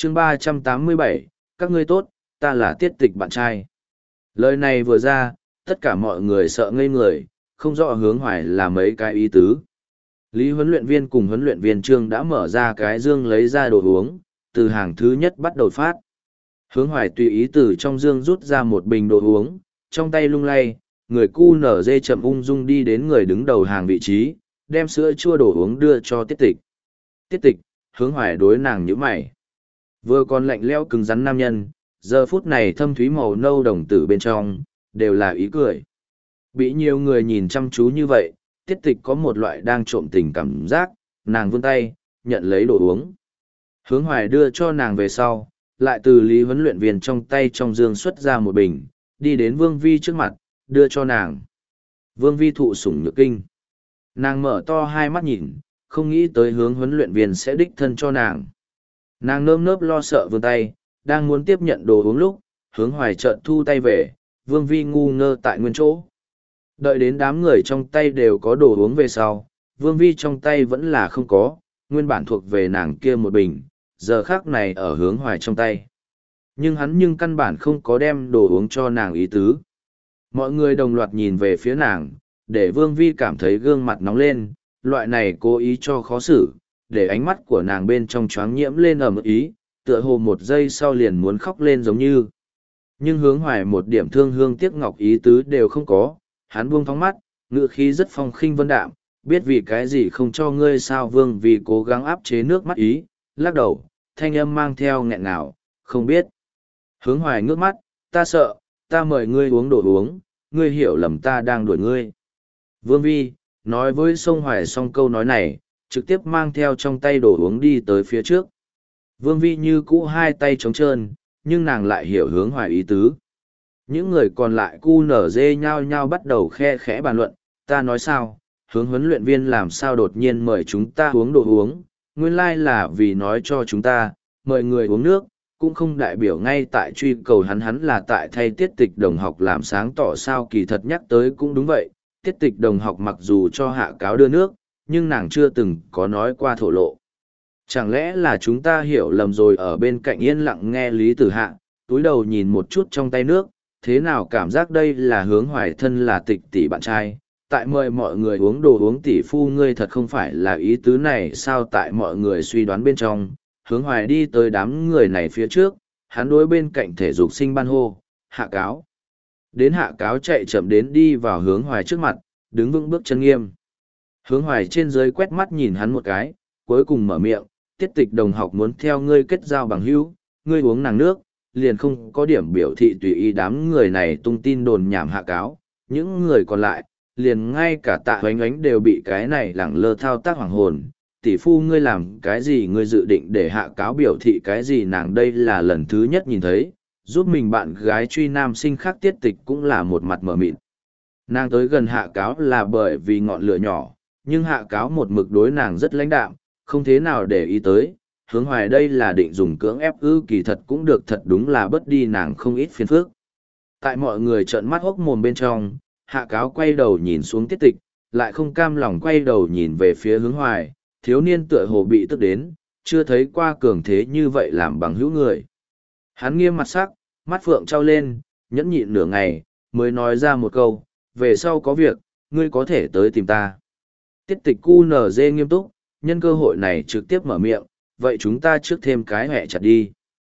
chương 387, các ngươi tốt, ta là Tiết Tịch bạn trai. Lời này vừa ra, tất cả mọi người sợ ngây người, không rõ Hướng Hoài là mấy cái ý tứ. Lý huấn luyện viên cùng huấn luyện viên Trương đã mở ra cái dương lấy ra đồ uống, từ hàng thứ nhất bắt đầu phát. Hướng Hoài tùy ý từ trong dương rút ra một bình đồ uống, trong tay lung lay, người cu nở dê chậm ung dung đi đến người đứng đầu hàng vị trí, đem sữa chua đồ uống đưa cho Tiết Tịch. Tiết Tịch, Hướng Hoài đối nàng nhíu mày. Vừa còn lạnh lẽo cứng rắn nam nhân, giờ phút này thâm thúy màu nâu đồng tử bên trong, đều là ý cười. Bị nhiều người nhìn chăm chú như vậy, Tiết Tịch có một loại đang trộm tình cảm giác, nàng vươn tay, nhận lấy đồ uống. Hướng Hoài đưa cho nàng về sau, lại từ Lý huấn luyện viên trong tay trong dương xuất ra một bình, đi đến Vương Vi trước mặt, đưa cho nàng. Vương Vi thụ sủng nhược kinh. Nàng mở to hai mắt nhìn, không nghĩ tới Hướng huấn luyện viên sẽ đích thân cho nàng. Nàng nơm nớp lo sợ vươn tay, đang muốn tiếp nhận đồ uống lúc, Hướng Hoài chợt thu tay về, Vương Vi ngu ngơ tại nguyên chỗ. Đợi đến đám người trong tay đều có đồ uống về sau, Vương Vi trong tay vẫn là không có, nguyên bản thuộc về nàng kia một bình, giờ khác này ở Hướng Hoài trong tay. Nhưng hắn căn bản không có đem đồ uống cho nàng ý tứ. Mọi người đồng loạt nhìn về phía nàng, để Vương Vi cảm thấy gương mặt nóng lên, loại này cố ý cho khó xử, để ánh mắt của nàng bên trong choáng nhiễm lên ẩm ý, tựa hồ một giây sau liền muốn khóc lên giống như. Nhưng Hướng Hoài một điểm thương hương tiếc ngọc ý tứ đều không có, hắn buông thóng mắt, ngữ khí rất phong khinh vân đạm, biết vì cái gì không cho ngươi sao. Vương vì cố gắng áp chế nước mắt ý, lắc đầu, thanh âm mang theo nghẹn ngào, không biết. Hướng Hoài ngước mắt, ta sợ, ta mời ngươi uống đồ uống, ngươi hiểu lầm ta đang đuổi ngươi. Vương Vi, nói với Sông Hoài xong câu nói này, trực tiếp mang theo trong tay đồ uống đi tới phía trước. Vương Vi như cũ hai tay trống trơn, nhưng nàng lại hiểu Hướng Hoài ý tứ. Những người còn lại cu nở dê nhao nhao bắt đầu khe khẽ bàn luận, ta nói sao, Hướng huấn luyện viên làm sao đột nhiên mời chúng ta uống đồ uống, nguyên lai là vì nói cho chúng ta, mời người uống nước, cũng không đại biểu ngay tại truy cầu hắn là tại thay Tiết Tịch đồng học làm sáng tỏ sao. Kỳ thật nhắc tới cũng đúng vậy, Tiết Tịch đồng học mặc dù cho Hạ Cáo đưa nước, nhưng nàng chưa từng có nói qua thổ lộ. Chẳng lẽ là chúng ta hiểu lầm rồi? Ở bên cạnh yên lặng nghe Lý Tử Hạ, túi đầu nhìn một chút trong tay nước, thế nào cảm giác đây là Hướng Hoài thân là Tịch tỷ bạn trai, tại mời mọi người uống đồ uống. Tỷ phu ngươi thật không phải là ý tứ này sao? Tại mọi người suy đoán bên trong, Hướng Hoài đi tới đám người này phía trước, hắn đối bên cạnh thể dục sinh ban hô, Hạ Cáo. Đến Hạ Cáo chạy chậm đến đi vào Hướng Hoài trước mặt, đứng vững bước chân nghiêm. Hướng Hoài trên dưới quét mắt nhìn hắn một cái, cuối cùng mở miệng, Tiết Tịch đồng học muốn theo ngươi kết giao bằng hữu, ngươi uống nàng nước, liền không có điểm biểu thị tùy ý. Đám người này tung tin đồn nhảm Hạ Cáo, những người còn lại, liền ngay cả Tạ Oánh Oánh đều bị cái này lẳng lơ thao tác hoàng hồn. Tỷ phu ngươi làm cái gì, ngươi dự định để Hạ Cáo biểu thị cái gì? Nàng đây là lần thứ nhất nhìn thấy, giúp mình bạn gái truy nam sinh khác. Tiết Tịch cũng là một mặt mở mịt. Nàng tới gần Hạ Cáo là bởi vì ngọn lửa nhỏ, nhưng Hạ Cáo một mực đối nàng rất lãnh đạm, không thế nào để ý tới. Hướng Hoài đây là định dùng cưỡng ép ư? Kỳ thật cũng được, thật đúng là bớt đi nàng không ít phiền phức. Tại mọi người trợn mắt hốc mồm bên trong, Hạ Cáo quay đầu nhìn xuống Tiết Tịch, lại không cam lòng quay đầu nhìn về phía Hướng Hoài. Thiếu niên tựa hồ bị tức đến, chưa thấy qua cường thế như vậy làm bằng hữu người. Hắn nghiêm mặt sắc, mắt phượng trao lên, nhẫn nhịn nửa ngày, mới nói ra một câu, về sau có việc, ngươi có thể tới tìm ta. Tiết Tịch cu nở dê nghiêm túc, nhân cơ hội này trực tiếp mở miệng, vậy chúng ta trước thêm cái hẹ chặt đi.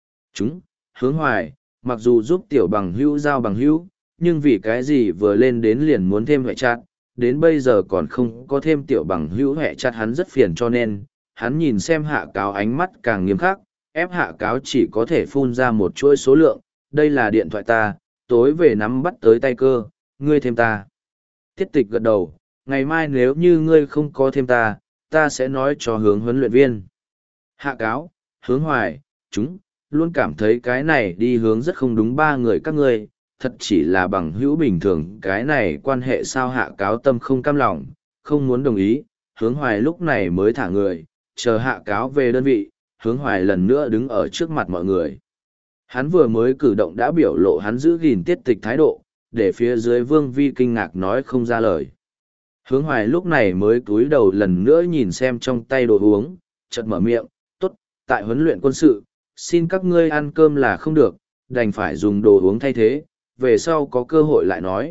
Hướng Hoài, mặc dù giúp tiểu bằng hữu giao bằng hữu, nhưng vì cái gì vừa lên đến liền muốn thêm hẹ chặt, đến bây giờ còn không có thêm tiểu bằng hữu hẹ chặt, hắn rất phiền. Cho nên hắn nhìn xem Hạ Cáo ánh mắt càng nghiêm khắc, ép Hạ Cáo chỉ có thể phun ra một chuỗi số lượng, đây là điện thoại ta, tối về nắm bắt tới tay cơ, ngươi thêm ta. Tiết Tịch gật đầu, ngày mai nếu như ngươi không có thêm ta, ta sẽ nói cho Hướng huấn luyện viên. Hạ Cáo, Hướng Hoài, chúng luôn cảm thấy cái này đi hướng rất không đúng. Ba người các ngươi thật chỉ là bằng hữu bình thường, cái này quan hệ sao? Hạ Cáo tâm không cam lòng, không muốn đồng ý. Hướng Hoài lúc này mới thả người, chờ Hạ Cáo về đơn vị. Hướng Hoài lần nữa đứng ở trước mặt mọi người. Hắn vừa mới cử động đã biểu lộ hắn giữ gìn Tiết Tịch thái độ, để phía dưới Vương Vi kinh ngạc nói không ra lời. Hướng Hoài lúc này mới cúi đầu lần nữa nhìn xem trong tay đồ uống, chợt mở miệng, tốt, tại huấn luyện quân sự, xin các ngươi ăn cơm là không được, đành phải dùng đồ uống thay thế, về sau có cơ hội lại nói.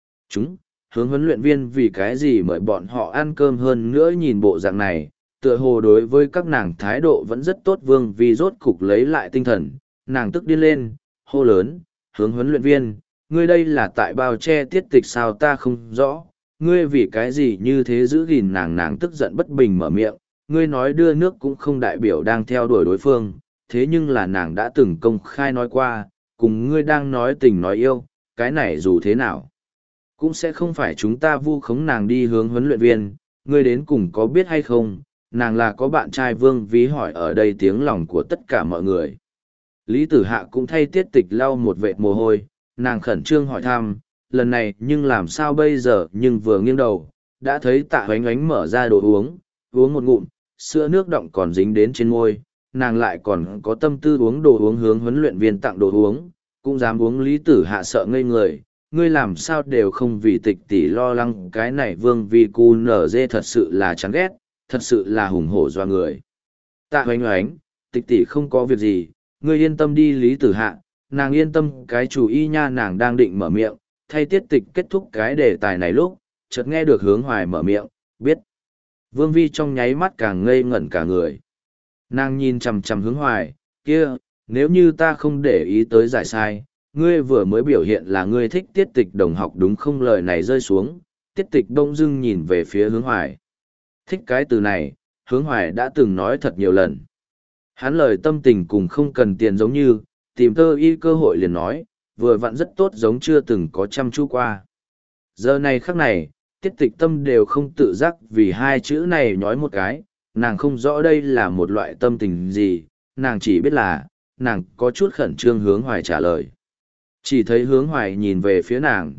Hướng huấn luyện viên vì cái gì mời bọn họ ăn cơm hơn nữa nhìn bộ dạng này, tựa hồ đối với các nàng thái độ vẫn rất tốt. Vương Vi rốt cục lấy lại tinh thần, nàng tức điên lên, hô lớn, hướng huấn luyện viên, ngươi đây là tại bao che tiết tịch sao ta không rõ, ngươi vì cái gì như thế giữ gìn nàng. Nàng tức giận bất bình mở miệng, ngươi nói đưa nước cũng không đại biểu đang theo đuổi đối phương, thế nhưng là nàng đã từng công khai nói qua, cùng ngươi đang nói tình nói yêu, cái này dù thế nào cũng sẽ không phải chúng ta vu khống nàng đi. Hướng huấn luyện viên, ngươi đến cùng có biết hay không, nàng là có bạn trai. Vương Ví hỏi ở đây tiếng lòng của tất cả mọi người. Lý Tử Hạ cũng thay tiết tịch lau một vệt mồ hôi, nàng khẩn trương hỏi thăm, lần này nhưng làm sao bây giờ. Nhưng vừa nghiêng đầu, đã thấy Tạ Hoánh Oánh mở ra đồ uống, uống một ngụm, sữa nước đọng còn dính đến trên môi, nàng lại còn có tâm tư uống đồ uống. Hướng huấn luyện viên tặng đồ uống, cũng dám uống. Lý Tử Hạ sợ ngây người, ngươi làm sao đều không vì tịch tỷ lo lắng. Cái này Vương Vi cu nở dê thật sự là chán ghét, thật sự là hùng hổ doa người. Tạ Hoánh Oánh, tịch tỷ không có việc gì, ngươi yên tâm đi. Lý Tử Hạ, nàng yên tâm cái chủ y nha. Nàng đang định mở miệng, thay tiết tịch kết thúc cái đề tài này lúc, chợt nghe được Hướng Hoài mở miệng, biết. Vương Vi trong nháy mắt càng ngây ngẩn cả người. Nàng nhìn chằm chằm Hướng Hoài, kia, nếu như ta không để ý tới giải sai, ngươi vừa mới biểu hiện là ngươi thích tiết tịch đồng học đúng không? Lời này rơi xuống, tiết tịch bỗng dưng nhìn về phía Hướng Hoài. Thích cái từ này, Hướng Hoài đã từng nói thật nhiều lần. Hắn lời tâm tình cùng không cần tiền giống như, tìm tơ y cơ hội liền nói, vừa vặn rất tốt giống chưa từng có chăm chú qua. Giờ này khắc này, tiết tịch tâm đều không tự giác vì hai chữ này nói một cái, nàng không rõ đây là một loại tâm tình gì, nàng chỉ biết là, nàng có chút khẩn trương. Hướng Hoài trả lời. Chỉ thấy Hướng Hoài nhìn về phía nàng,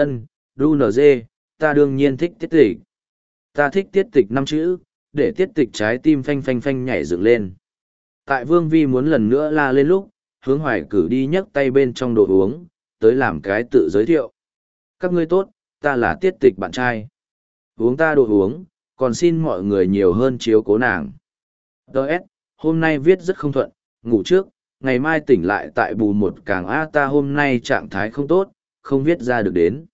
đu nz, ta đương nhiên thích tiết tịch. Ta thích tiết tịch 5 chữ, để tiết tịch trái tim phanh phanh phanh nhảy dựng lên. Tại Vương Vi muốn lần nữa la lên lúc, Hướng Hoài cử đi nhấc tay bên trong đồ uống, tới làm cái tự giới thiệu. Các ngươi tốt, ta là tiết tịch bạn trai. Uống ta đồ uống, còn xin mọi người nhiều hơn chiếu cố nàng. Đợt, hôm nay viết rất không thuận, ngủ trước, ngày mai tỉnh lại tại bù một càng ta hôm nay trạng thái không tốt, không viết ra được đến.